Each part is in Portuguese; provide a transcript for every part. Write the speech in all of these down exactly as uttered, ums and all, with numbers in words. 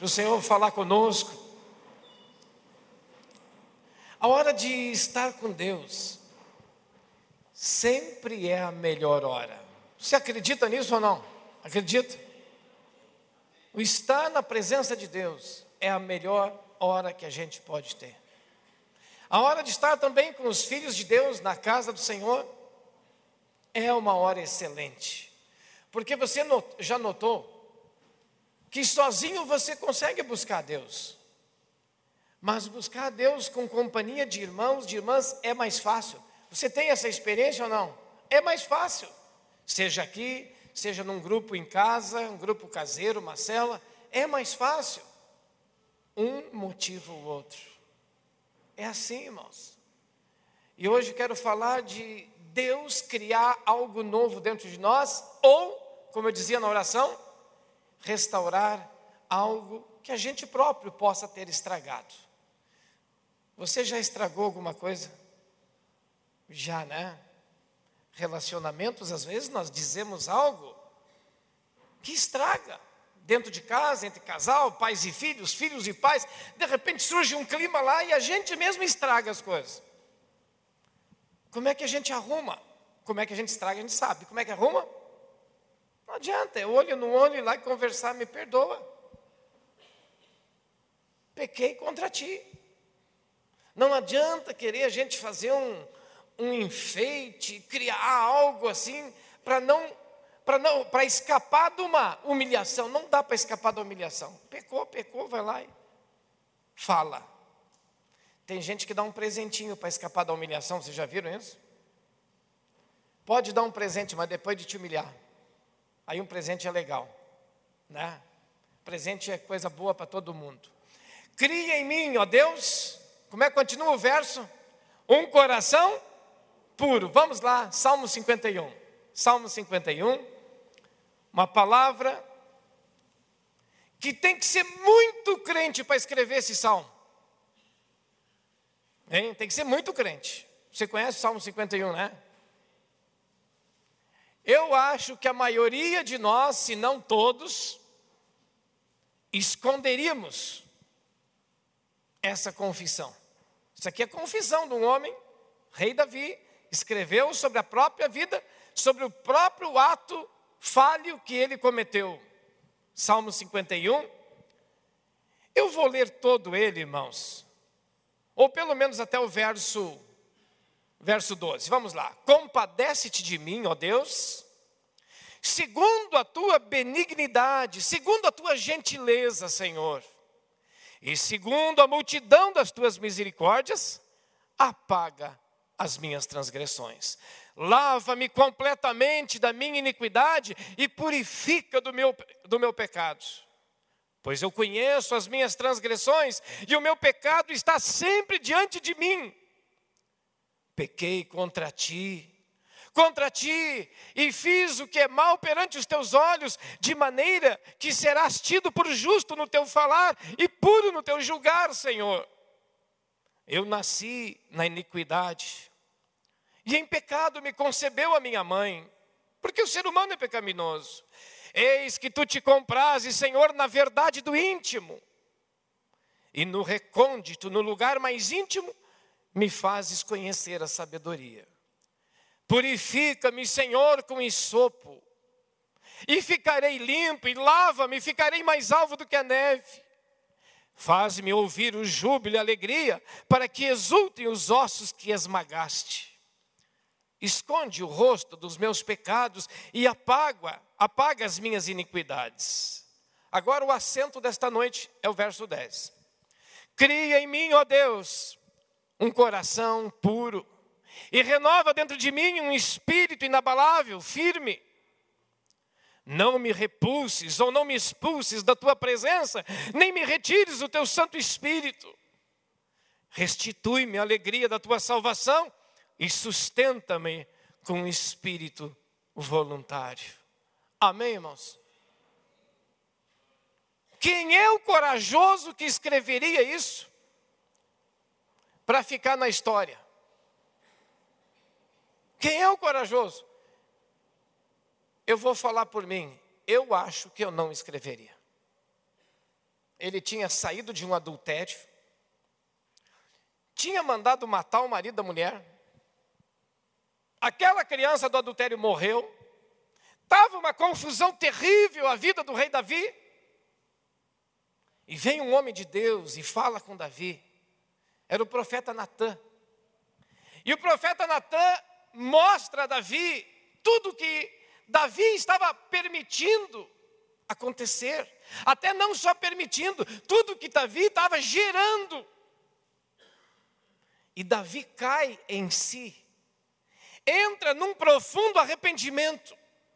para o Senhor falar conosco. A hora de estar com Deus sempre é a melhor hora. Você acredita nisso ou não? Acredita? O estar na presença de Deus é a melhor hora que a gente pode ter. A hora de estar também com os filhos de Deus na casa do Senhor é uma hora excelente. Porque você já notou que sozinho você consegue buscar Deus. Mas buscar Deus com companhia de irmãos, de irmãs, é mais fácil. Você tem essa experiência ou não? É mais fácil. Seja aqui, seja num grupo em casa, um grupo caseiro, uma cela, é mais fácil. Um motiva o outro. É assim, irmãos. E hoje quero falar de Deus criar algo novo dentro de nós, ou, como eu dizia na oração, restaurar algo que a gente próprio possa ter estragado. Você já estragou alguma coisa? Já, né? Relacionamentos, às vezes nós dizemos algo que estraga. Dentro de casa, entre casal, pais e filhos, filhos e pais, de repente surge um clima lá e a gente mesmo estraga as coisas. Como é que a gente arruma? Como é que a gente estraga? A gente sabe. Como é que arruma? Não adianta, é olho no olho, ir lá e conversar, me perdoa. Pequei contra ti. Não adianta querer a gente fazer um, um enfeite, criar algo assim, para não, para não, para escapar de uma humilhação. Não dá para escapar da humilhação. Pecou, pecou, vai lá e fala. Tem gente que dá um presentinho para escapar da humilhação, vocês já viram isso? Pode dar um presente, mas depois de te humilhar. Aí um presente é legal, né? Presente é coisa boa para todo mundo. Cria em mim, ó Deus, como é que continua o verso? Um coração puro. Vamos lá, Salmo cinquenta e um. Salmo cinquenta e um, uma palavra que tem que ser muito crente para escrever esse salmo. Hein? Tem que ser muito crente. Você conhece o Salmo cinquenta e um, né? Eu acho que a maioria de nós, se não todos, esconderíamos essa confissão. Isso aqui é confissão de um homem, rei Davi, escreveu sobre a própria vida, sobre o próprio ato falho que ele cometeu. Salmo cinquenta e um. Eu vou ler todo ele, irmãos, ou pelo menos até o verso, verso doze. Vamos lá. Compadece-te de mim, ó Deus, segundo a tua benignidade, segundo a tua gentileza, Senhor, e segundo a multidão das tuas misericórdias, apaga as minhas transgressões. Lava-me completamente da minha iniquidade e purifica do meu, do meu pecado. Pois eu conheço as minhas transgressões e o meu pecado está sempre diante de mim. Pequei contra ti, contra ti, e fiz o que é mal perante os teus olhos, de maneira que serás tido por justo no teu falar e puro no teu julgar, Senhor. Eu nasci na iniquidade, e em pecado me concebeu a minha mãe, porque o ser humano é pecaminoso. Eis que tu te comprases, Senhor, na verdade do íntimo, e no recôndito, no lugar mais íntimo, me fazes conhecer a sabedoria. Purifica-me, Senhor, com esopo, e ficarei limpo, e lava-me, e ficarei mais alvo do que a neve. Faz-me ouvir o júbilo e a alegria, para que exultem os ossos que esmagaste. Esconde o rosto dos meus pecados e apaga, apaga as minhas iniquidades. Agora o acento desta noite é o verso dez. Cria em mim, ó Deus, um coração puro, e renova dentro de mim um espírito inabalável, firme. Não me repulses ou não me expulses da tua presença, nem me retires o teu Santo Espírito. Restitui-me a alegria da tua salvação e sustenta-me com um espírito voluntário. Amém, irmãos? Quem é o corajoso que escreveria isso para ficar na história? Quem é o corajoso? Eu vou falar por mim. Eu acho que eu não escreveria. ele tinha saído de um adultério, tinha mandado matar o marido da mulher, aquela criança do adultério morreu, estava uma confusão terrível a vida do rei Davi, e vem um homem de Deus e fala com Davi, era o profeta Natã, e o profeta Natã mostra a Davi tudo que Davi estava permitindo acontecer, até não só permitindo, tudo que Davi estava gerando. E Davi cai em si, entra num profundo arrependimento.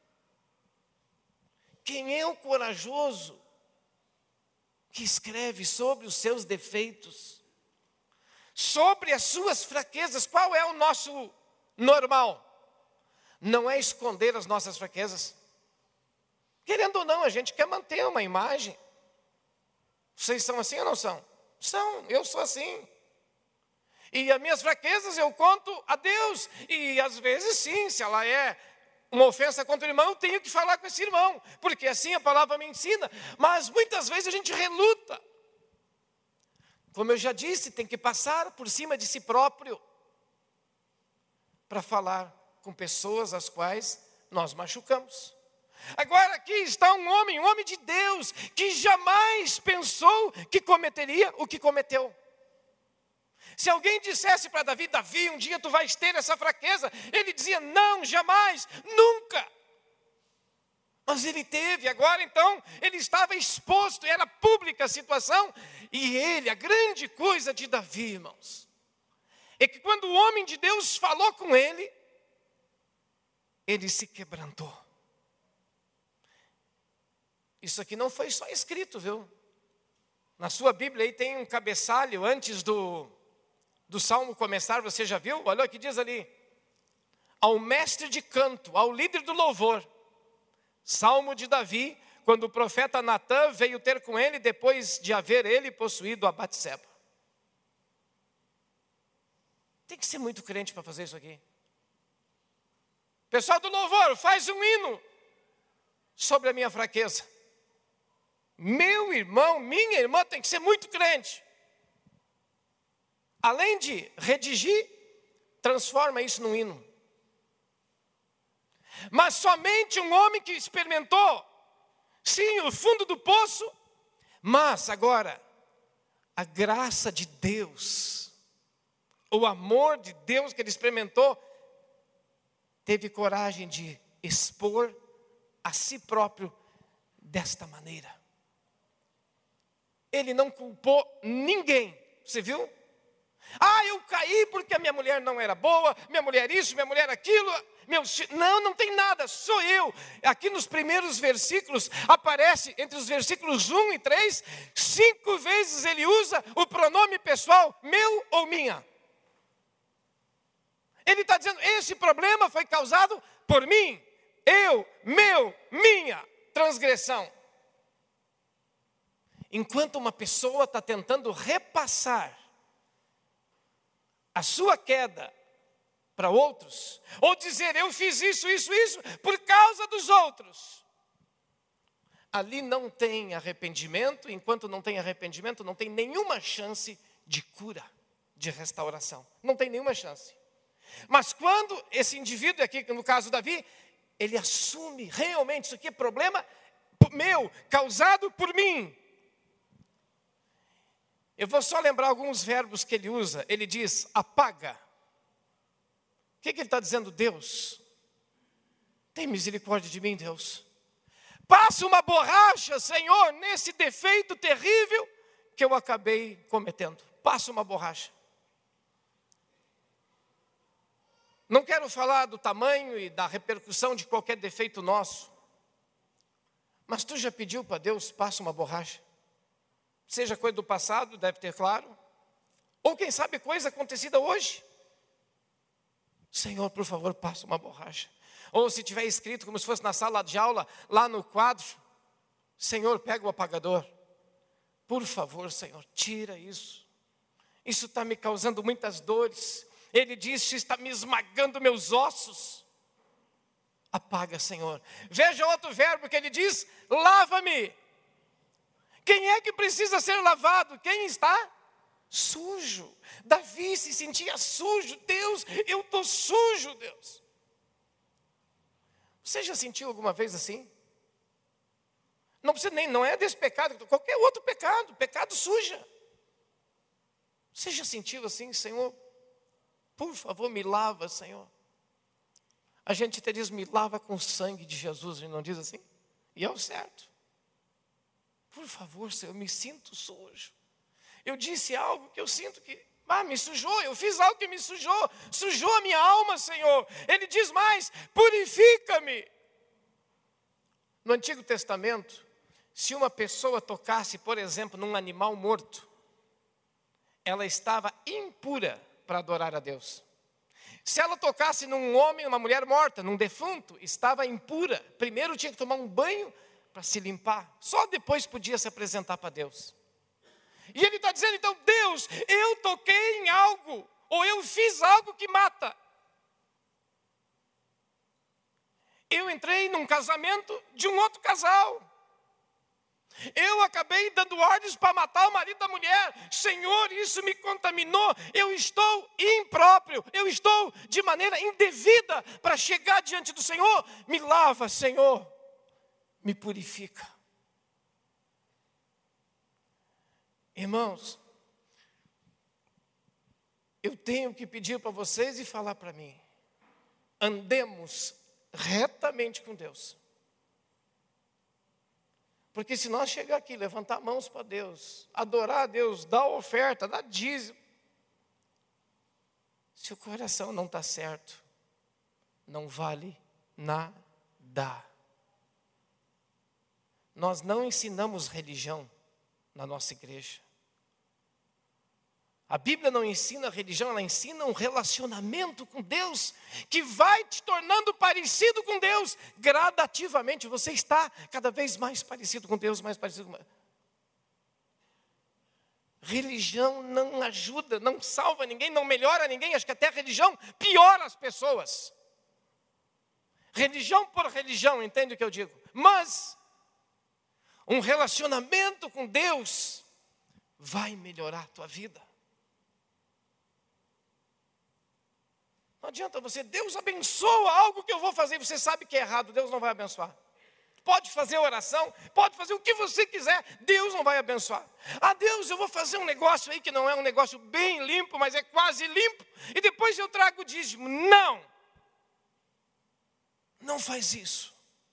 Quem é o corajoso que escreve sobre os seus defeitos, sobre as suas fraquezas? Qual é o nosso normal? Não é esconder as nossas fraquezas. Querendo ou não, a gente quer manter uma imagem. Vocês são assim ou não são? São, eu sou assim. E as minhas fraquezas eu conto a Deus. E às vezes sim, se ela é uma ofensa contra o irmão, eu tenho que falar com esse irmão, porque assim a palavra me ensina. Mas muitas vezes a gente reluta. Como eu já disse, tem que passar por cima de si próprio para falar com pessoas às quais nós machucamos. Agora aqui está um homem, um homem de Deus, que jamais pensou que cometeria o que cometeu. Se alguém dissesse para Davi, Davi, um dia tu vais ter essa fraqueza, ele dizia, não, jamais, nunca. Mas ele teve, agora então, ele estava exposto, era pública a situação, e ele, a grande coisa de Davi, irmãos, é que quando o homem de Deus falou com ele, ele se quebrantou. Isso aqui não foi só escrito, viu? Na sua Bíblia aí tem um cabeçalho antes do, do Salmo começar, você já viu? Olha o que diz ali. Ao mestre de canto, ao líder do louvor. Salmo de Davi, quando o profeta Natã veio ter com ele, depois de haver ele possuído a Batseba. Tem que ser muito crente para fazer isso aqui. Pessoal do louvor, faz um hino sobre a minha fraqueza. Meu irmão, minha irmã tem que ser muito crente. Além de redigir, transforma isso num hino. Mas somente um homem que experimentou, sim, o fundo do poço, mas agora, a graça de Deus, o amor de Deus que ele experimentou, teve coragem de expor a si próprio desta maneira. Ele não culpou ninguém, você viu? Ah, eu caí porque a minha mulher não era boa, minha mulher isso, minha mulher aquilo. Meu, não, não tem nada, sou eu. Aqui nos primeiros versículos, aparece entre os versículos um e três, cinco vezes ele usa o pronome pessoal, meu ou minha. Ele está dizendo, esse problema foi causado por mim, eu, meu, minha transgressão. Enquanto uma pessoa está tentando repassar a sua queda para outros, ou dizer, eu fiz isso, isso, isso, por causa dos outros. Ali não tem arrependimento, enquanto não tem arrependimento, não tem nenhuma chance de cura, de restauração. Não tem nenhuma chance. Mas quando esse indivíduo aqui, no caso Davi, ele assume realmente, isso aqui é problema meu, causado por mim. Eu vou só lembrar alguns verbos que ele usa. Ele diz, apaga. O que, que ele está dizendo? Deus, tem misericórdia de mim, Deus. Passa uma borracha, Senhor, nesse defeito terrível que eu acabei cometendo. Passa uma borracha. Não quero falar do tamanho e da repercussão de qualquer defeito nosso. Mas tu já pediu para Deus, passa uma borracha? Seja coisa do passado, deve ter claro. Ou quem sabe coisa acontecida hoje. Senhor, por favor, passa uma borracha. Ou se tiver escrito como se fosse na sala de aula, lá no quadro. Senhor, pega o apagador. Por favor, Senhor, tira isso. Isso está me causando muitas dores. Ele disse, está me esmagando meus ossos. Apaga, Senhor. Veja outro verbo que ele diz, lava-me. Quem é que precisa ser lavado? Quem está sujo. Davi se sentia sujo. Deus, eu estou sujo, Deus. Você já sentiu alguma vez assim? Não precisa nem, não é desse pecado, qualquer outro pecado, pecado suja. Você já sentiu assim, Senhor? Por favor, me lava, Senhor. A gente até diz, me lava com o sangue de Jesus, a gente não diz assim? E é o certo. Por favor, Senhor, eu me sinto sujo. Eu disse algo que eu sinto que, ah, me sujou, eu fiz algo que me sujou, sujou a minha alma, Senhor. Ele diz mais, purifica-me. No Antigo Testamento, se uma pessoa tocasse, por exemplo, num animal morto, ela estava impura para adorar a Deus. Se ela tocasse num homem, uma mulher morta, num defunto, estava impura. Primeiro tinha que tomar um banho para se limpar. Só depois podia se apresentar para Deus. E ele está dizendo, então, Deus, eu toquei em algo, ou eu fiz algo que mata. Eu entrei num casamento de um outro casal. Eu acabei dando ordens para matar o marido da mulher. Senhor, isso me contaminou. Eu estou impróprio. Eu estou de maneira indevida para chegar diante do Senhor. Me lava, Senhor. Me purifica. Irmãos, eu tenho que pedir para vocês e falar para mim. Andemos retamente com Deus. Porque se nós chegar aqui, levantar mãos para Deus, adorar a Deus, dar oferta, dar dízimo, se o coração não está certo, não vale nada. Nós não ensinamos religião na nossa igreja. A Bíblia não ensina religião, ela ensina um relacionamento com Deus, que vai te tornando parecido com Deus, gradativamente, você está cada vez mais parecido com Deus, mais parecido com... Religião não ajuda, não salva ninguém, não melhora ninguém, acho que até a religião piora as pessoas. Religião por religião, entende o que eu digo? Mas, um relacionamento com Deus vai melhorar a tua vida. Não adianta você, Deus abençoa algo que eu vou fazer, você sabe que é errado, Deus não vai abençoar. Pode fazer oração, pode fazer o que você quiser, Deus não vai abençoar. Ah, Deus, eu vou fazer um negócio aí que não é um negócio bem limpo, mas é quase limpo, e depois eu trago o dízimo. Não! Não faz isso.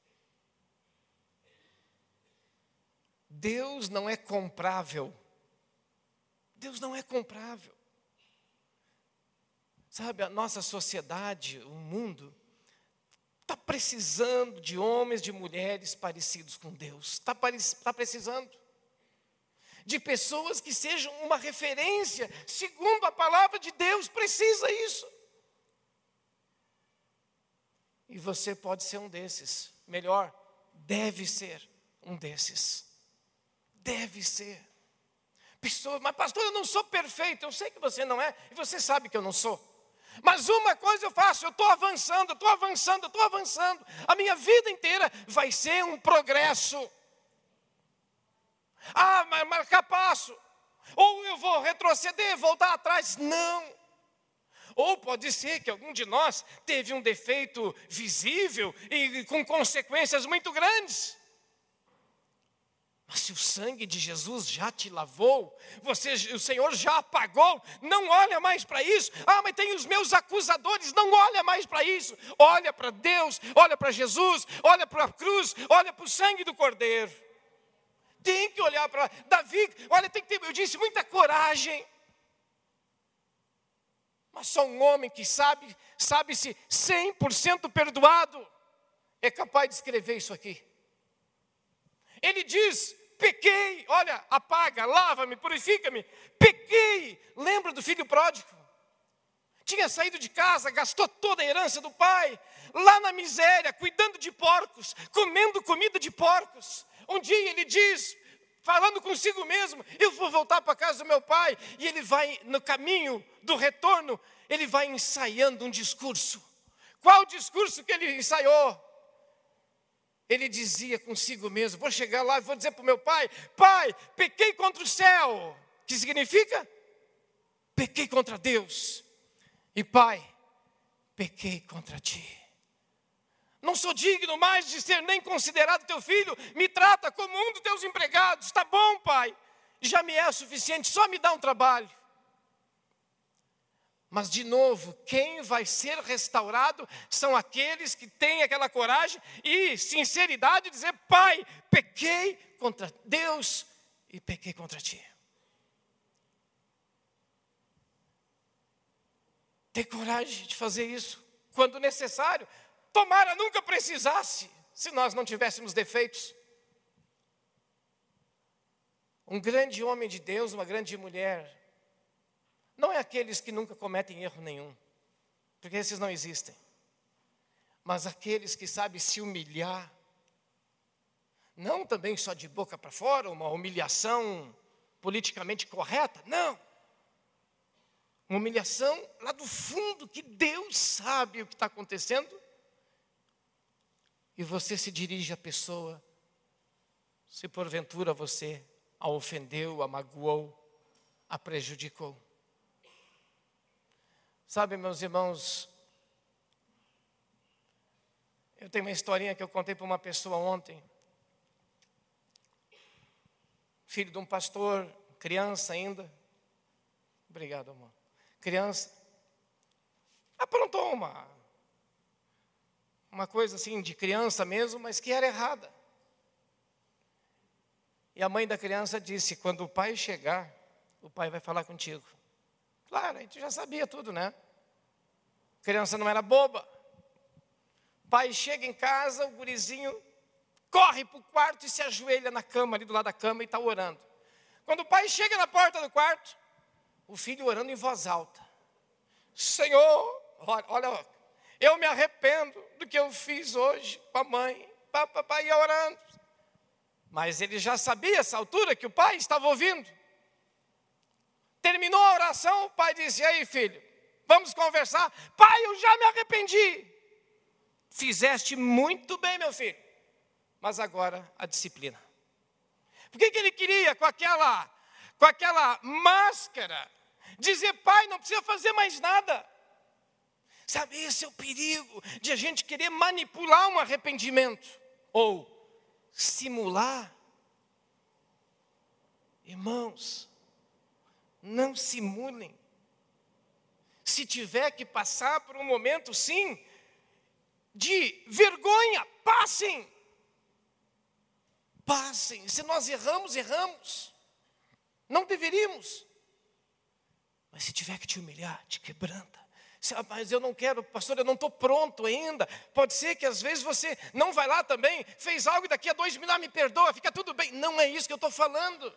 Deus não é comprável. Deus não é comprável. Sabe, a nossa sociedade, o mundo, está precisando de homens, de mulheres parecidos com Deus. Está tá precisando de pessoas que sejam uma referência, segundo a palavra de Deus, precisa isso. E você pode ser um desses. Melhor, deve ser um desses. Deve ser. Pessoa, mas pastor, eu não sou perfeito. Eu sei que você não é, e você sabe que eu não sou. Mas uma coisa eu faço, eu estou avançando, eu estou avançando, eu estou avançando. A minha vida inteira vai ser um progresso. Ah, mas marcar passo. Ou eu vou retroceder, voltar atrás. Não. Ou pode ser que algum de nós teve um defeito visível e com consequências muito grandes. Mas se o sangue de Jesus já te lavou, você, o Senhor já apagou, não olha mais para isso. Ah, mas tem os meus acusadores, não olha mais para isso. Olha para Deus, olha para Jesus, olha para a cruz, olha para o sangue do Cordeiro. Tem que olhar para Davi, olha, tem que ter, eu disse, muita coragem. Mas só um homem que sabe, sabe-se cem por cento perdoado, é capaz de escrever isso aqui. Ele diz, pequei, olha, apaga, lava-me, purifica-me, pequei. Lembra do filho pródigo? Tinha saído de casa, gastou toda a herança do pai, lá na miséria, cuidando de porcos, comendo comida de porcos. Um dia ele diz, falando consigo mesmo, eu vou voltar para a casa do meu pai. E ele vai, no caminho do retorno, ele vai ensaiando um discurso. Qual discurso que ele ensaiou? ele dizia consigo mesmo: vou chegar lá e vou dizer para o meu pai: pai, pequei contra o céu. Que significa? Pequei contra Deus. E pai, pequei contra ti. Não sou digno mais de ser nem considerado teu filho. Me trata como um dos teus empregados. Está bom, pai. Já me é suficiente, só me dá um trabalho. Mas, de novo, quem vai ser restaurado são aqueles que têm aquela coragem e sinceridade de dizer: pai, pequei contra Deus e pequei contra ti. Ter coragem de fazer isso quando necessário. Tomara nunca precisasse, se nós não tivéssemos defeitos. Um grande homem de Deus, uma grande mulher, não é aqueles que nunca cometem erro nenhum, porque esses não existem. Mas aqueles que sabem se humilhar, não também só de boca para fora, uma humilhação politicamente correta, não. Uma humilhação lá do fundo, que Deus sabe o que está acontecendo. E você se dirige à pessoa, se porventura você a ofendeu, a magoou, a prejudicou. Sabe, meus irmãos, eu tenho uma historinha que eu contei para uma pessoa ontem. Filho de um pastor, criança ainda. Obrigado, amor. Criança. Aprontou uma, uma coisa assim de criança mesmo, mas que era errada. E a mãe da criança disse: quando o pai chegar, o pai vai falar contigo. Claro, a gente já sabia tudo, né? A criança não era boba. O pai chega em casa, o gurizinho corre para o quarto e se ajoelha na cama, ali do lado da cama, e está orando. Quando o pai chega na porta do quarto, o filho orando em voz alta: Senhor, olha, olha, eu me arrependo do que eu fiz hoje com a mãe. Papai ia orando. Mas ele já sabia, essa altura, que o pai estava ouvindo. Terminou a oração, o pai disse: e aí, filho, vamos conversar? Pai, eu já me arrependi. Fizeste muito bem, meu filho. Mas agora a disciplina. Por que que ele queria, com aquela, com aquela máscara, dizer: pai, não precisa fazer mais nada? Sabe, esse é o perigo de a gente querer manipular um arrependimento. Ou simular. Irmãos, não simulem. Se tiver que passar por um momento, sim, de vergonha, passem. Passem. Se nós erramos, erramos. Não deveríamos. Mas se tiver que te humilhar, te quebranta. Mas eu não quero, pastor, eu não estou pronto ainda. Pode ser que às vezes você não vai lá também, fez algo e daqui a dois mil, ah, me perdoa, fica tudo bem. Não é isso que eu estou falando.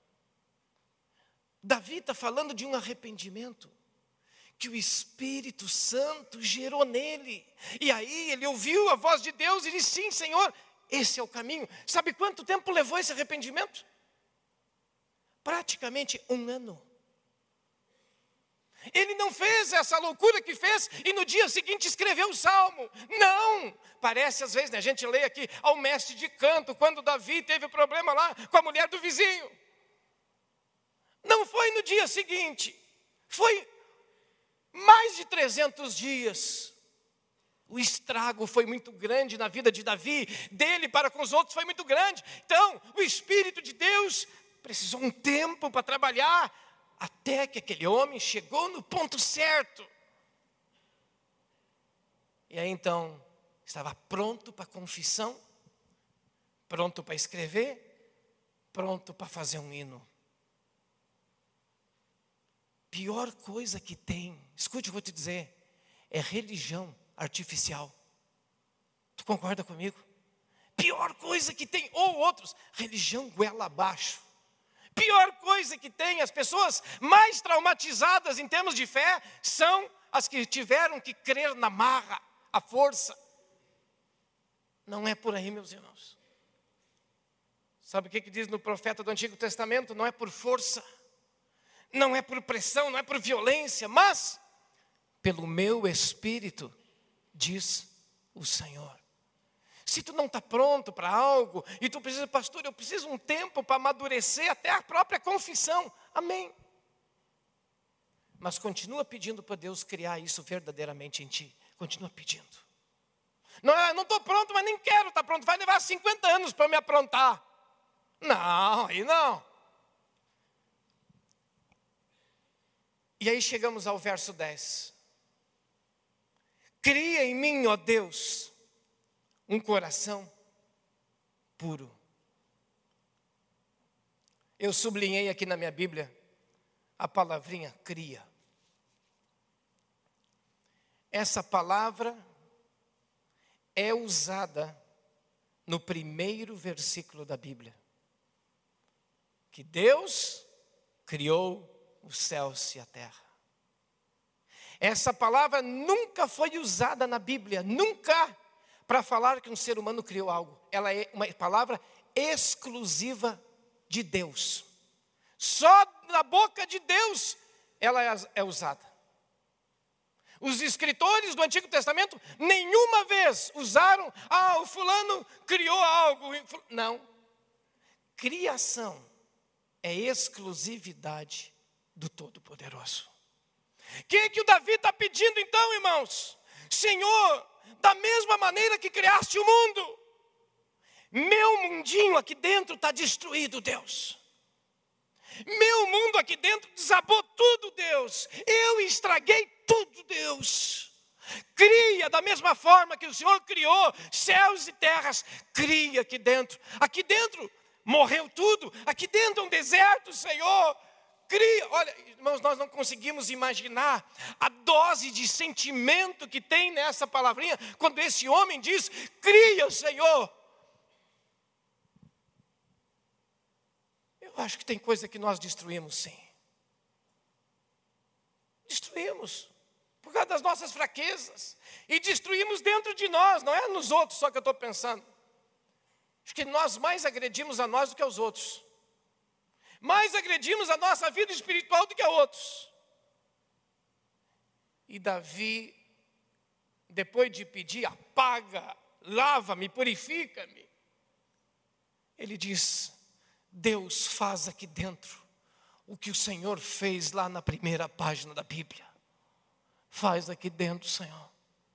Davi está falando de um arrependimento que o Espírito Santo gerou nele. E aí ele ouviu a voz de Deus e disse: sim, Senhor, esse é o caminho. Sabe quanto tempo levou esse arrependimento? Praticamente um ano. Ele não fez essa loucura que fez e no dia seguinte escreveu o salmo. Não! Parece às vezes, né, a gente lê aqui ao mestre de canto, quando Davi teve problema lá com a mulher do vizinho. Não foi no dia seguinte, foi mais de trezentos dias. O estrago foi muito grande na vida de Davi, dele para com os outros foi muito grande. Então, o Espírito de Deus precisou um tempo para trabalhar, até que aquele homem chegou no ponto certo. E aí então, estava pronto para a confissão, pronto para escrever, pronto para fazer um hino. Pior coisa que tem, escute o que eu vou te dizer, é religião artificial. Tu concorda comigo? Pior coisa que tem, ou outros, religião goela abaixo. Pior coisa que tem, as pessoas mais traumatizadas em termos de fé são as que tiveram que crer na marra, a força. Não é por aí, meus irmãos. Sabe o que que diz no profeta do Antigo Testamento? Não é por força, não é por pressão, não é por violência, mas pelo meu Espírito, diz o Senhor. Se tu não está pronto para algo, e tu precisa, pastor, eu preciso um tempo para amadurecer até a própria confissão. Amém. Mas continua pedindo para Deus criar isso verdadeiramente em ti. Continua pedindo. Não, eu não estou pronto, mas nem quero estar pronto. Vai levar cinquenta anos para me aprontar. Não, aí não. E aí chegamos ao verso dez. Cria em mim, ó Deus, um coração puro. Eu sublinhei aqui na minha Bíblia a palavrinha cria. Essa palavra é usada no primeiro versículo da Bíblia. Que Deus criou os céus e a terra. Essa palavra nunca foi usada na Bíblia, nunca, para falar que um ser humano criou algo. Ela é uma palavra exclusiva de Deus. Só na boca de Deus ela é usada. Os escritores do Antigo Testamento nenhuma vez usaram, ah, o fulano criou algo. Não. Criação é exclusividade do Todo-Poderoso. O que, que o Davi está pedindo então, irmãos? Senhor, da mesma maneira que criaste o mundo, meu mundinho aqui dentro está destruído, Deus. Meu mundo aqui dentro desabou tudo, Deus. Eu estraguei tudo, Deus. Cria da mesma forma que o Senhor criou céus e terras. Cria aqui dentro. Aqui dentro morreu tudo. Aqui dentro é um deserto, Senhor. Cria. Olha, irmãos, nós não conseguimos imaginar a dose de sentimento que tem nessa palavrinha, quando esse homem diz, cria, Senhor. Eu acho que tem coisa que nós destruímos, sim. Destruímos, por causa das nossas fraquezas. E destruímos dentro de nós, não é nos outros só que eu estou pensando. Acho que nós mais agredimos a nós do que aos outros. Mais agredimos a nossa vida espiritual do que a outros. E Davi, depois de pedir, apaga, lava-me, purifica-me, ele diz, Deus faz aqui dentro o que o Senhor fez lá na primeira página da Bíblia. Faz aqui dentro, Senhor.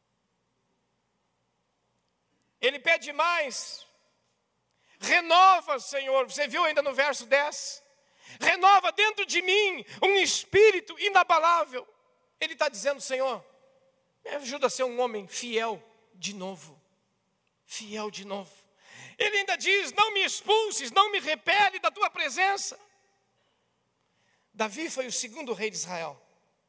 Ele pede mais. Renova, Senhor. Você viu ainda no verso dez? Renova dentro de mim um espírito inabalável. Ele está dizendo, Senhor, me ajuda a ser um homem fiel de novo. Fiel de novo. Ele ainda diz, não me expulses, não me repele da tua presença. Davi foi o segundo rei de Israel.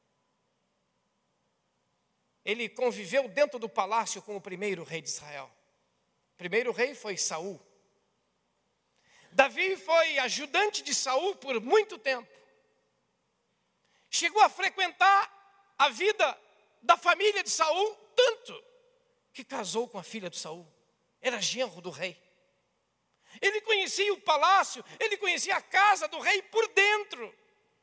Ele conviveu dentro do palácio com o primeiro rei de Israel. O primeiro rei foi Saul. Davi foi ajudante de Saul por muito tempo. Chegou a frequentar a vida da família de Saul tanto que casou com a filha de Saul. Era genro do rei. Ele conhecia o palácio, ele conhecia a casa do rei por dentro.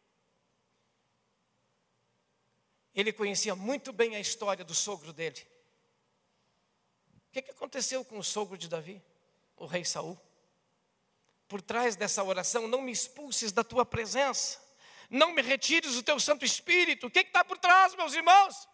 Ele conhecia muito bem a história do sogro dele. O que, que aconteceu com o sogro de Davi, o rei Saul? Por trás dessa oração, não me expulses da tua presença, não me retires o teu Santo Espírito. O que está por trás, meus irmãos?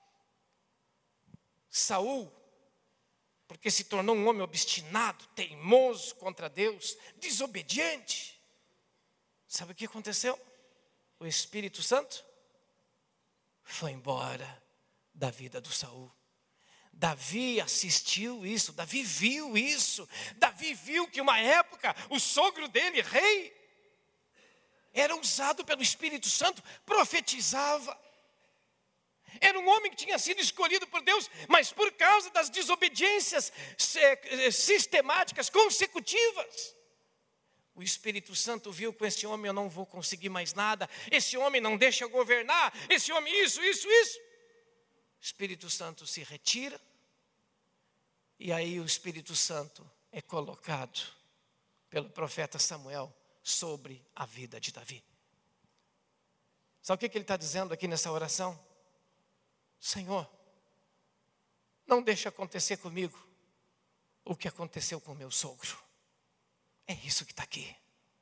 Saul, porque se tornou um homem obstinado, teimoso contra Deus, desobediente. Sabe o que aconteceu? O Espírito Santo foi embora da vida do Saul. Davi assistiu isso, Davi viu isso. Davi viu que uma época o sogro dele, rei, era usado pelo Espírito Santo, profetizava. Era um homem que tinha sido escolhido por Deus, mas por causa das desobediências sistemáticas, consecutivas, o Espírito Santo viu com esse homem, eu não vou conseguir mais nada, esse homem não deixa eu governar, esse homem isso, isso, isso. O Espírito Santo se retira, e aí o Espírito Santo é colocado pelo profeta Samuel sobre a vida de Davi. Sabe o que ele está dizendo aqui nessa oração? Senhor, não deixe acontecer comigo o que aconteceu com o meu sogro. É isso que está aqui.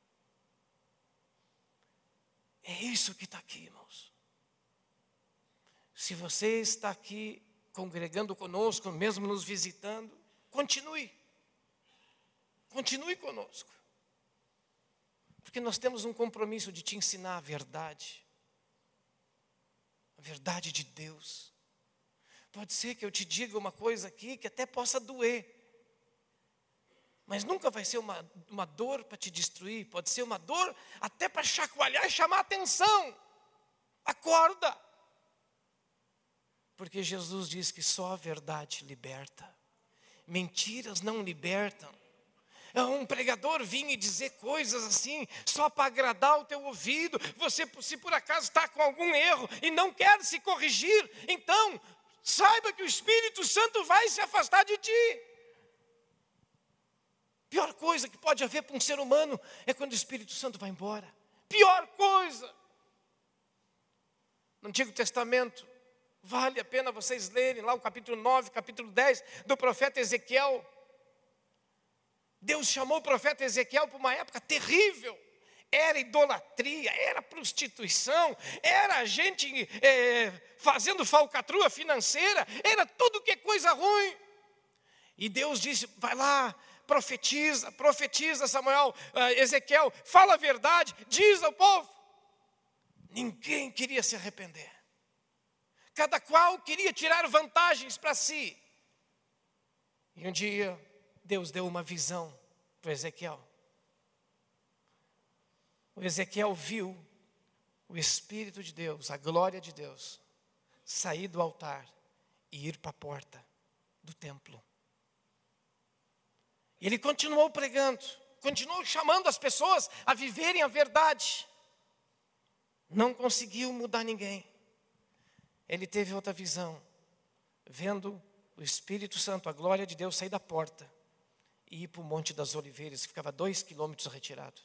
É isso que está aqui, irmãos. Se você está aqui congregando conosco, mesmo nos visitando, continue. Continue conosco. Porque nós temos um compromisso de te ensinar a verdade. A verdade de Deus. Pode ser que eu te diga uma coisa aqui que até possa doer. Mas nunca vai ser uma, uma dor para te destruir. Pode ser uma dor até para chacoalhar e chamar a atenção. Acorda. Porque Jesus diz que só a verdade liberta. Mentiras não libertam. Um pregador vinha e dizer coisas assim, só para agradar o teu ouvido. Você, se por acaso está com algum erro e não quer se corrigir, então saiba que o Espírito Santo vai se afastar de ti. Pior coisa que pode haver para um ser humano é quando o Espírito Santo vai embora. Pior coisa. No Antigo Testamento, vale a pena vocês lerem lá o capítulo nove, capítulo dez do profeta Ezequiel. Deus chamou o profeta Ezequiel para uma época terrível. Era idolatria, era prostituição, era gente é, fazendo falcatrua financeira, era tudo que é coisa ruim. E Deus disse, vai lá, profetiza, profetiza Samuel, uh, Ezequiel, fala a verdade, diz ao povo. Ninguém queria se arrepender. Cada qual queria tirar vantagens para si. E um dia, Deus deu uma visão para Ezequiel. O Ezequiel viu o Espírito de Deus, a glória de Deus, sair do altar e ir para a porta do templo. E ele continuou pregando, continuou chamando as pessoas a viverem a verdade. Não conseguiu mudar ninguém. Ele teve outra visão, vendo o Espírito Santo, a glória de Deus sair da porta e ir para o Monte das Oliveiras, que ficava dois quilômetros retirado.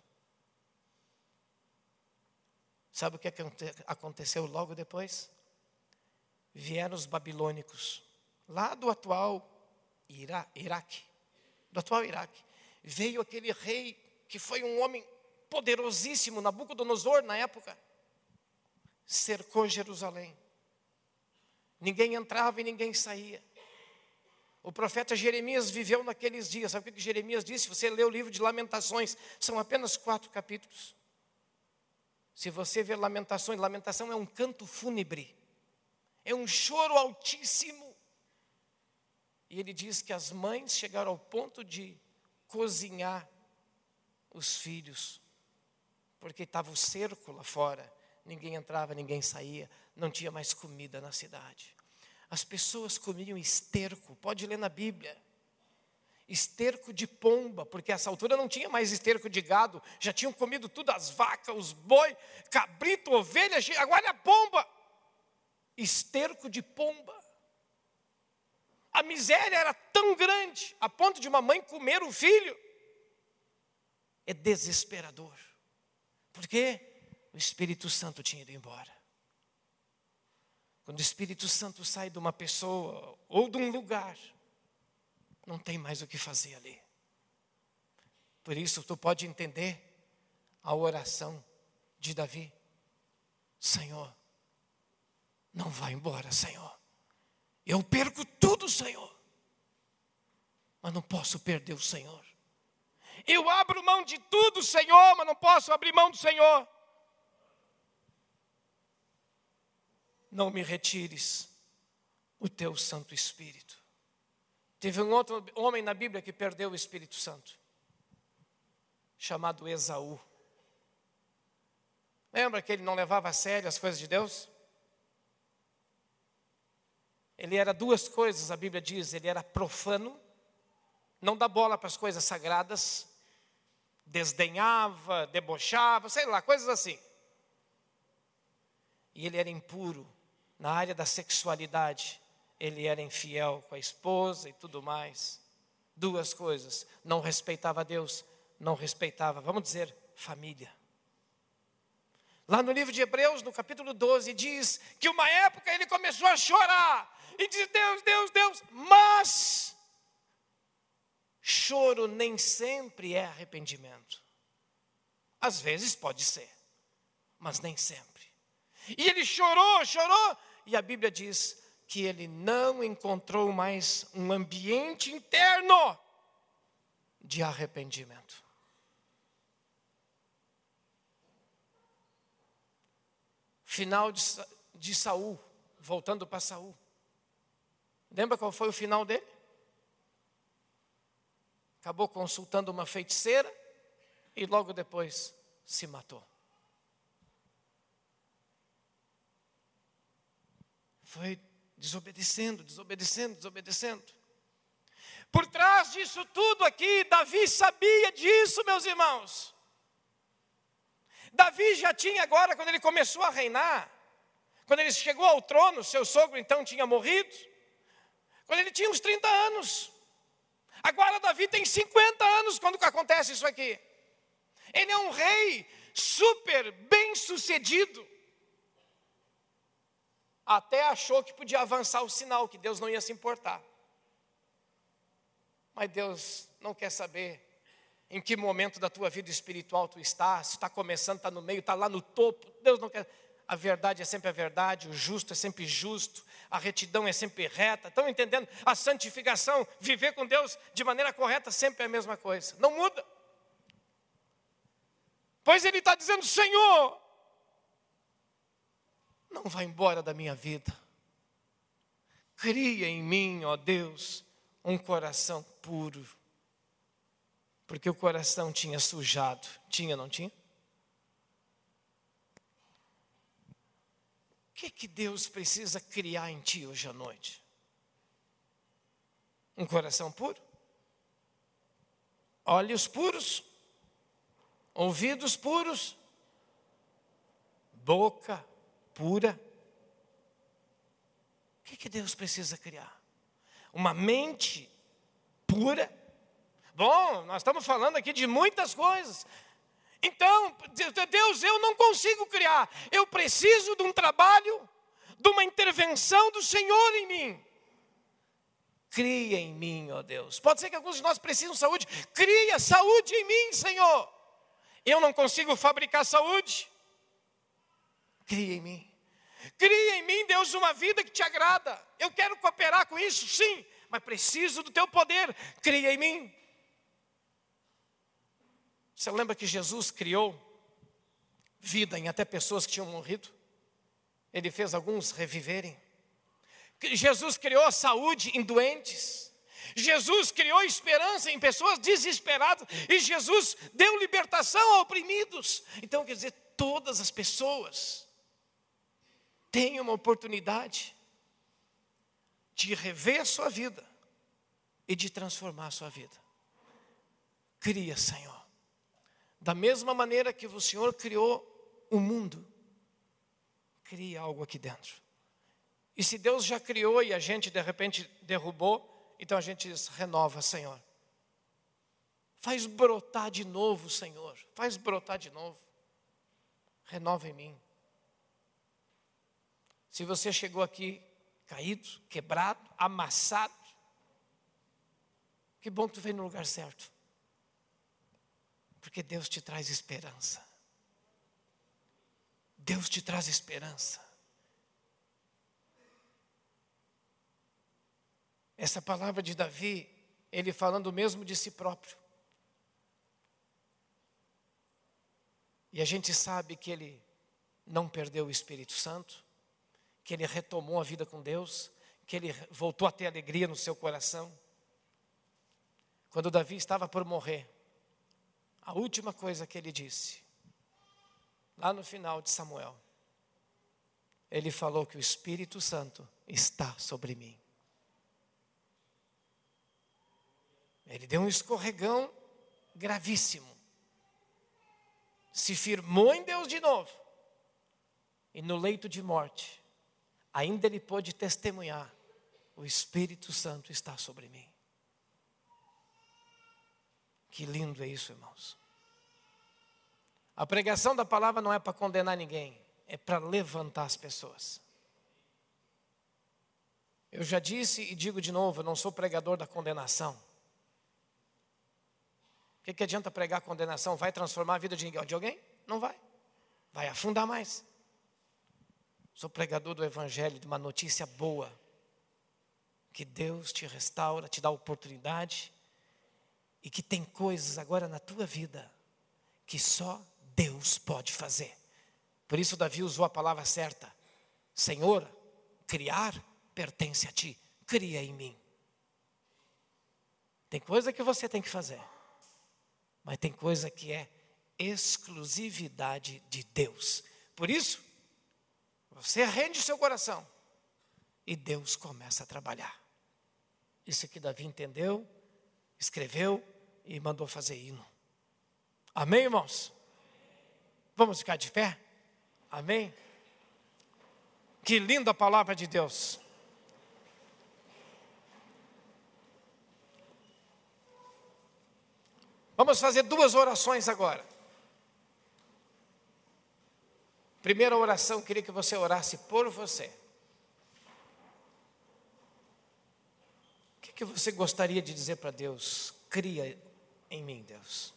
Sabe o que aconteceu logo depois? Vieram os babilônicos, lá do atual Ira, Iraque, do atual Iraque. Veio aquele rei que foi um homem poderosíssimo, Nabucodonosor na época, cercou Jerusalém. Ninguém entrava e ninguém saía. O profeta Jeremias viveu naqueles dias. Sabe o que Jeremias disse? Se você lê o livro de Lamentações, são apenas quatro capítulos. Se você ver Lamentações, Lamentação é um canto fúnebre. É um choro altíssimo. E ele diz que as mães chegaram ao ponto de cozinhar os filhos. Porque estava o cerco lá fora. Ninguém entrava, ninguém saía. Não tinha mais comida na cidade. As pessoas comiam esterco. Pode ler na Bíblia. Esterco de pomba, porque essa altura não tinha mais esterco de gado. Já tinham comido tudo, as vacas, os boi, cabrito, ovelha, agora é pomba. Esterco de pomba. A miséria era tão grande, a ponto de uma mãe comer o filho. É desesperador. Por quê? O Espírito Santo tinha ido embora. Quando o Espírito Santo sai de uma pessoa ou de um lugar, não tem mais o que fazer ali. Por isso tu pode entender a oração de Davi. Senhor, não vá embora, Senhor. Eu perco tudo, Senhor. Mas não posso perder o Senhor. Eu abro mão de tudo, Senhor, mas não posso abrir mão do Senhor. Não me retires o teu Santo Espírito. Teve um outro homem na Bíblia que perdeu o Espírito Santo, chamado Esaú. Lembra que ele não levava a sério as coisas de Deus? Ele era duas coisas, a Bíblia diz. Ele era profano, não dá bola para as coisas sagradas, desdenhava, debochava, sei lá, coisas assim. E ele era impuro na área da sexualidade. Ele era infiel com a esposa e tudo mais. Duas coisas. Não respeitava Deus, não respeitava, vamos dizer, família. Lá no livro de Hebreus, no capítulo doze, diz que uma época ele começou a chorar. E diz, Deus, Deus, Deus, mas choro nem sempre é arrependimento. Às vezes pode ser, mas nem sempre. E ele chorou, chorou, e a Bíblia diz que ele não encontrou mais um ambiente interno de arrependimento. Final de, de Saul, voltando para Saul. Lembra qual foi o final dele? Acabou consultando uma feiticeira e logo depois se matou. Foi desobedecendo, desobedecendo, desobedecendo. Por trás disso tudo aqui, Davi sabia disso, meus irmãos. Davi já tinha agora, quando ele começou a reinar, quando ele chegou ao trono, seu sogro então tinha morrido, quando ele tinha uns trinta anos. Agora Davi tem cinquenta anos quando acontece isso aqui. Ele é um rei super bem sucedido. Até achou que podia avançar o sinal, que Deus não ia se importar. Mas Deus não quer saber em que momento da tua vida espiritual tu está, se está começando, está no meio, está lá no topo. Deus não quer. A verdade é sempre a verdade, o justo é sempre justo, a retidão é sempre reta. Estão entendendo? A santificação, viver com Deus de maneira correta, sempre é a mesma coisa. Não muda. Pois ele está dizendo, Senhor, não vá embora da minha vida. Cria em mim, ó Deus, um coração puro. Porque o coração tinha sujado. Tinha, não tinha? O que que Deus precisa criar em ti hoje à noite? Um coração puro? Olhos puros? Ouvidos puros? Boca pura? O que que Deus precisa criar? Uma mente pura? Bom, nós estamos falando aqui de muitas coisas. Então, Deus, eu não consigo criar. Eu preciso de um trabalho, de uma intervenção do Senhor em mim. Cria em mim, ó Deus. Pode ser que alguns de nós precisam de saúde. Cria saúde em mim, Senhor. Eu não consigo fabricar saúde. Cria em mim. Cria em mim, Deus, uma vida que te agrada. Eu quero cooperar com isso, sim, mas preciso do teu poder. Cria em mim. Você lembra que Jesus criou vida em até pessoas que tinham morrido? Ele fez alguns reviverem. Jesus criou saúde em doentes. Jesus criou esperança em pessoas desesperadas. E Jesus deu libertação a oprimidos. Então, quer dizer, todas as pessoas têm uma oportunidade de rever a sua vida e de transformar a sua vida. Cria, Senhor. Da mesma maneira que o Senhor criou o mundo, cria algo aqui dentro. E se Deus já criou e a gente de repente derrubou, então a gente diz, renova, Senhor. Faz brotar de novo, Senhor. Faz brotar de novo. Renova em mim. Se você chegou aqui caído, quebrado, amassado, que bom que tu veio no lugar certo. Porque Deus te traz esperança. Deus te traz esperança. Essa palavra de Davi, ele falando mesmo de si próprio. E a gente sabe que ele não perdeu o Espírito Santo, que ele retomou a vida com Deus, que ele voltou a ter alegria no seu coração. Quando Davi estava por morrer, a última coisa que ele disse, lá no final de Samuel, ele falou que o Espírito Santo está sobre mim. Ele deu um escorregão gravíssimo. Se firmou em Deus de novo. E no leito de morte, ainda ele pôde testemunhar, o Espírito Santo está sobre mim. Que lindo é isso, irmãos. A pregação da palavra não é para condenar ninguém, é para levantar as pessoas. Eu já disse e digo de novo, eu não sou pregador da condenação. O que, que adianta pregar condenação? Vai transformar a vida de de alguém? Não vai. Vai afundar mais. Sou pregador do Evangelho, de uma notícia boa. Que Deus te restaura, te dá oportunidade. E que tem coisas agora na tua vida que só Deus pode fazer. Por isso Davi usou a palavra certa. Senhor, criar pertence a ti. Cria em mim. Tem coisa que você tem que fazer. Mas tem coisa que é exclusividade de Deus. Por isso, você rende o seu coração. E Deus começa a trabalhar. Isso que Davi entendeu, escreveu e mandou fazer hino. Amém, irmãos? Vamos ficar de pé? Amém? Que linda a palavra de Deus. Vamos fazer duas orações agora. Primeira oração, queria que você orasse por você. O que, que você gostaria de dizer para Deus? Cria em mim, Deus.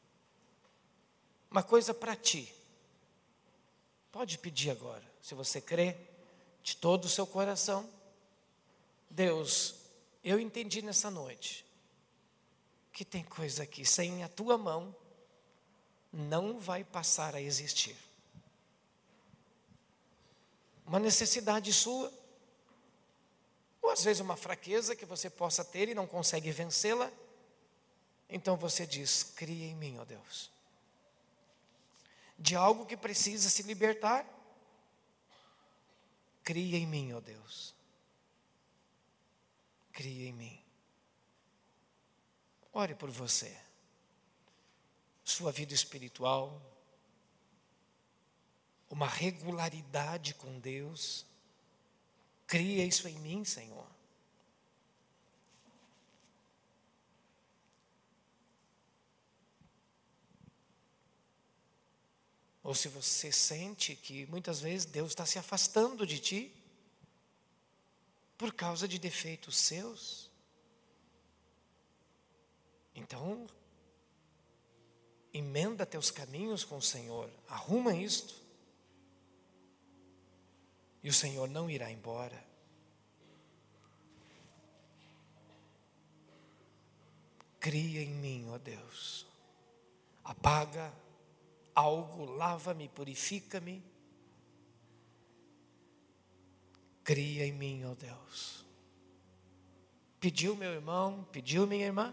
Uma coisa para ti. Pode pedir agora, se você crê, de todo o seu coração. Deus, eu entendi nessa noite que tem coisa aqui, sem a tua mão, não vai passar a existir. Uma necessidade sua, ou às vezes uma fraqueza que você possa ter e não consegue vencê-la. Então você diz, cria em mim, ó Deus. De algo que precisa se libertar, cria em mim, ó Deus. Cria em mim. Ore por você. Sua vida espiritual, uma regularidade com Deus. Cria isso em mim, Senhor. Ou se você sente que muitas vezes Deus está se afastando de ti por causa de defeitos seus, então emenda teus caminhos com o Senhor, arruma isto, e o Senhor não irá embora. Cria em mim, ó Deus, apaga algo, lava-me, purifica-me. Cria em mim, ó Deus. Pediu meu irmão, pediu minha irmã?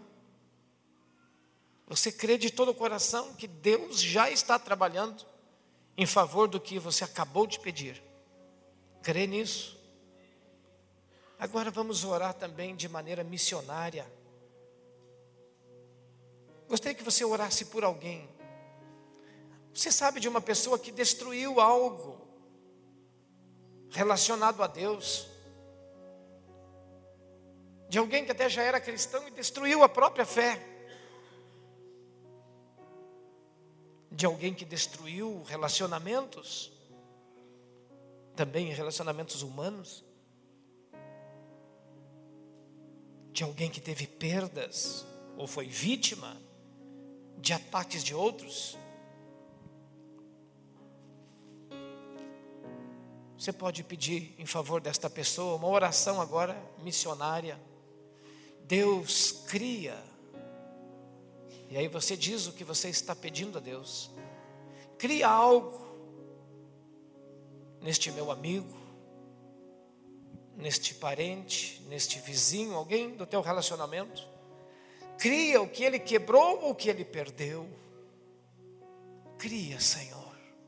Você crê de todo o coração que Deus já está trabalhando em favor do que você acabou de pedir? Crê nisso? Agora vamos orar também de maneira missionária. Gostaria que você orasse por alguém. Você sabe de uma pessoa que destruiu algo relacionado a Deus? De alguém que até já era cristão e destruiu a própria fé? De alguém que destruiu relacionamentos? Também relacionamentos humanos? De alguém que teve perdas ou foi vítima de ataques de outros? Você pode pedir em favor desta pessoa uma oração agora missionária. Deus cria. E aí você diz o que você está pedindo a Deus. Cria algo neste meu amigo, neste parente, neste vizinho, alguém do teu relacionamento. Cria o que ele quebrou ou o que ele perdeu. Cria, Senhor.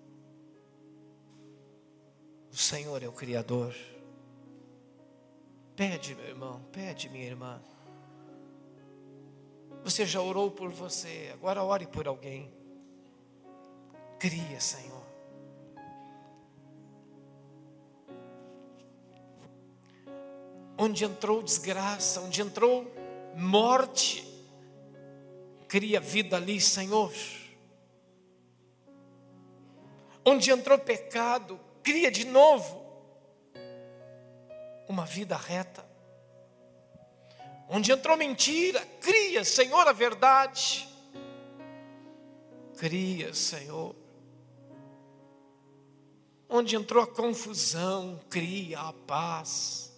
O Senhor é o Criador. Pede, meu irmão, pede, minha irmã. Você já orou por você, agora ore por alguém. Cria, Senhor. Onde entrou desgraça, onde entrou morte, cria vida ali, Senhor. Onde entrou pecado, cria de novo uma vida reta. Onde entrou mentira, cria, Senhor, a verdade. Cria, Senhor. Onde entrou a confusão, cria a paz.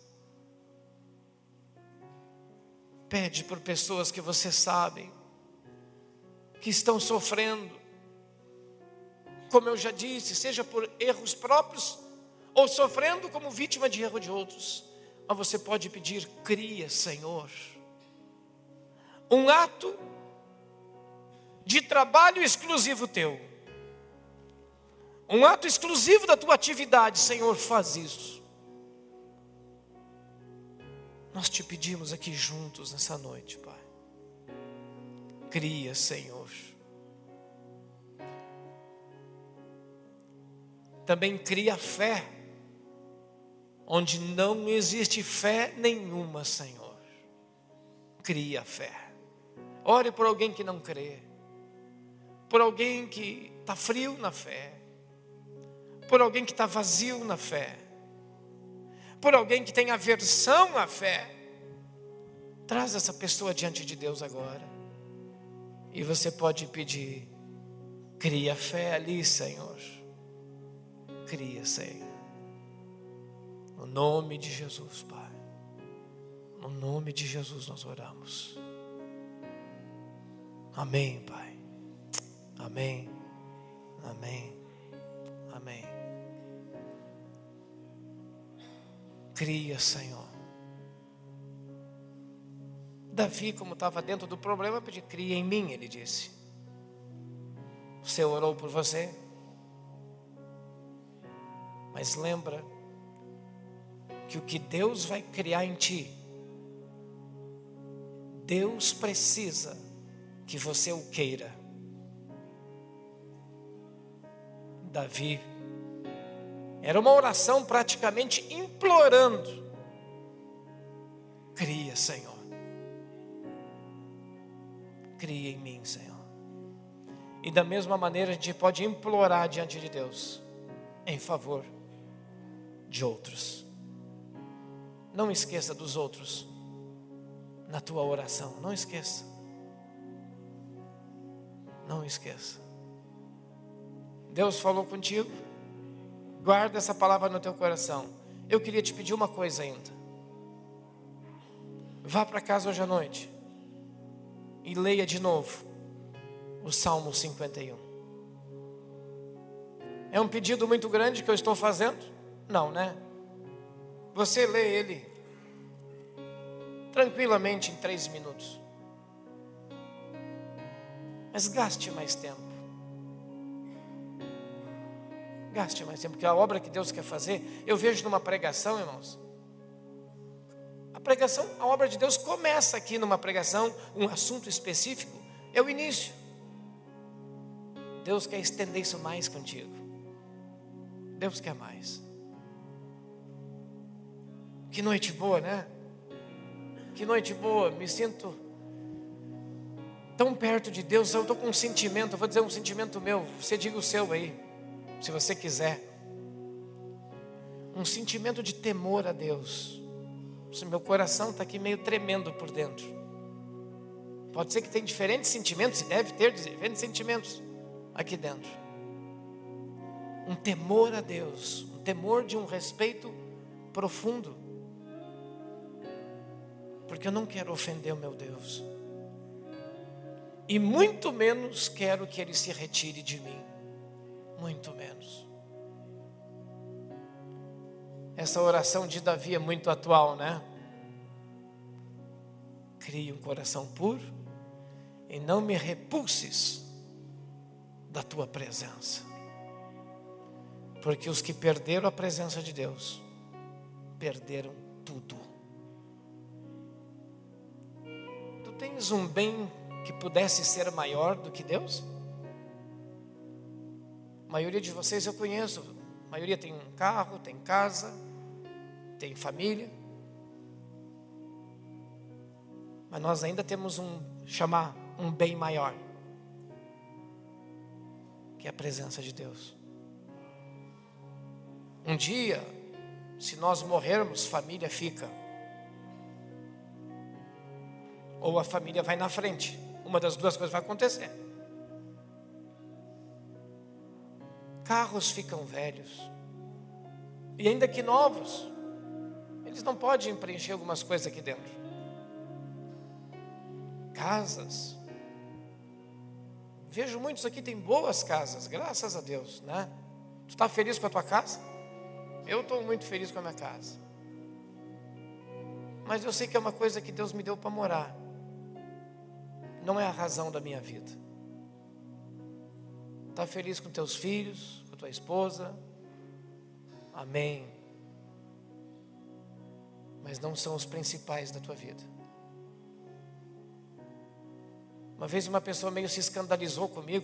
Pede por pessoas que você sabe que estão sofrendo. Como eu já disse, seja por erros próprios ou sofrendo como vítima de erro de outros. Mas você pode pedir, cria, Senhor, um ato de trabalho exclusivo teu. Um ato exclusivo da tua atividade, Senhor, faz isso. Nós te pedimos aqui juntos nessa noite, Pai. Cria, Senhor. Também cria fé, onde não existe fé nenhuma, Senhor. Cria fé. Ore por alguém que não crê, por alguém que está frio na fé, por alguém que está vazio na fé, por alguém que tem aversão à fé. Traz essa pessoa diante de Deus agora. E você pode pedir, cria fé ali, Senhor. Cria, Senhor. No nome de Jesus, Pai. No nome de Jesus nós oramos. Amém, Pai. Amém. Amém. Amém. Cria, Senhor. Davi, como estava dentro do problema, pediu, cria em mim, ele disse. Você orou por você? Mas lembra que o que Deus vai criar em ti, Deus precisa que você o queira. Davi, era uma oração praticamente implorando, cria, Senhor. Cria em mim, Senhor. E da mesma maneira a gente pode implorar diante de Deus, em favor de outros. Não esqueça dos outros na tua oração, não esqueça. Não esqueça. Deus falou contigo, guarda essa palavra no teu coração. Eu queria te pedir uma coisa ainda. Vá para casa hoje à noite e leia de novo o Salmo cinquenta e um. É um pedido muito grande que eu estou fazendo? Não, né? Você lê ele tranquilamente em três minutos. Mas gaste mais tempo. Gaste mais tempo, porque a obra que Deus quer fazer, eu vejo numa pregação, irmãos. A pregação, a obra de Deus começa aqui numa pregação, um assunto específico, é o início. Deus quer estender isso mais contigo. Deus quer mais. Que noite boa, né? Que noite boa, me sinto tão perto de Deus. Eu estou com um sentimento, eu vou dizer um sentimento meu, você diga o seu aí, se você quiser. Um sentimento de temor a Deus. Meu coração está aqui meio tremendo por dentro. Pode ser que tenha diferentes sentimentos, e deve ter diferentes sentimentos aqui dentro. Um temor a Deus, um temor de um respeito profundo. Porque eu não quero ofender o meu Deus. E muito menos quero que Ele se retire de mim. Muito menos. Essa oração de Davi é muito atual, né? Cria um coração puro e não me repulses da tua presença. Porque os que perderam a presença de Deus, perderam tudo. Tu tens um bem que pudesse ser maior do que Deus? A maioria de vocês eu conheço. A maioria tem um carro, tem casa, tem família. Mas nós ainda temos um, chamar um bem maior, que é a presença de Deus. Um dia, se nós morrermos, família fica. Ou a família vai na frente. Uma das duas coisas vai acontecer. carros ficam velhos. E ainda que novos, eles não podem preencher algumas coisas aqui dentro. Casas. Vejo muitos aqui têm boas casas, graças a Deus, né? Tu está feliz com a tua casa? Eu estou muito feliz com a minha casa. Mas eu sei que é uma coisa que Deus me deu para morar. Não é a razão da minha vida. Está feliz com teus filhos, com tua esposa? Amém. Mas não são os principais da tua vida. Uma vez uma pessoa meio se escandalizou comigo,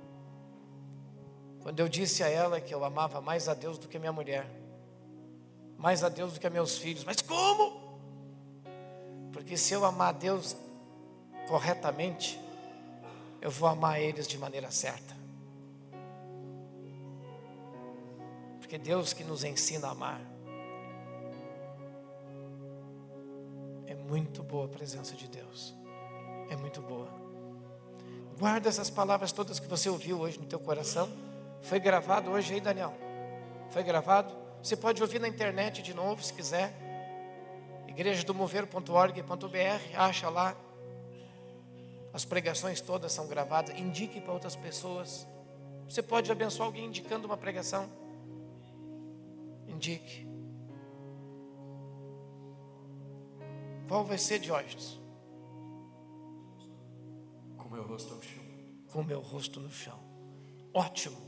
quando eu disse a ela que eu amava mais a Deus do que a minha mulher, mais a Deus do que a meus filhos. Mas como? Porque se eu amar a Deus corretamente, eu vou amar eles de maneira certa. Porque é Deus que nos ensina a amar. É muito boa a presença de Deus. É muito boa. Guarda essas palavras todas que você ouviu hoje no teu coração. Foi gravado hoje aí, Daniel? Foi gravado? Você pode ouvir na internet de novo, se quiser. igreja do mover ponto org ponto br, acha lá. As pregações todas são gravadas. Indique para outras pessoas. Você pode abençoar alguém indicando uma pregação. Indique. Qual vai ser, Diógenes? Com meu rosto no chão. Com meu rosto no chão. Ótimo.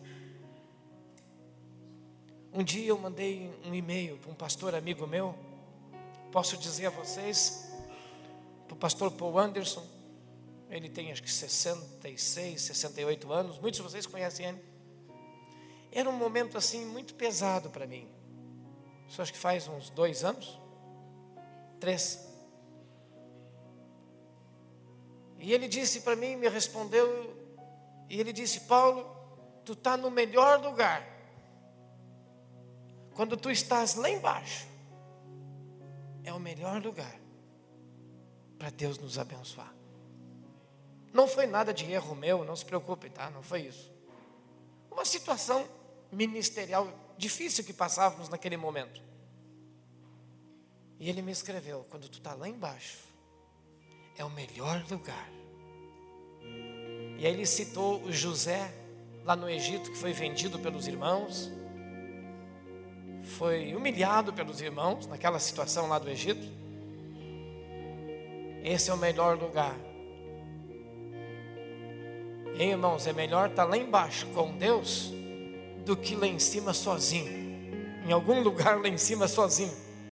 Um dia eu mandei um e-mail para um pastor amigo meu. Posso dizer a vocês, para o pastor Paul Anderson. Ele tem acho que sessenta e seis, sessenta e oito anos. Muitos de vocês conhecem ele. Era um momento assim muito pesado para mim. Isso acho que faz uns dois anos. Três. E ele disse para mim, me respondeu, e ele disse: Paulo, tu está no melhor lugar. Quando tu estás lá embaixo, é o melhor lugar para Deus nos abençoar. Não foi nada de erro meu, não se preocupem, tá? Não foi isso. Uma situação ministerial difícil que passávamos naquele momento. E ele me escreveu: quando tu está lá embaixo, é o melhor lugar. E aí ele citou o José, lá no Egito, que foi vendido pelos irmãos, foi humilhado pelos irmãos, naquela situação lá do Egito. Esse é o melhor lugar. E, irmãos, é melhor estar lá embaixo com Deus, do que lá em cima sozinho, em algum lugar lá em cima sozinho.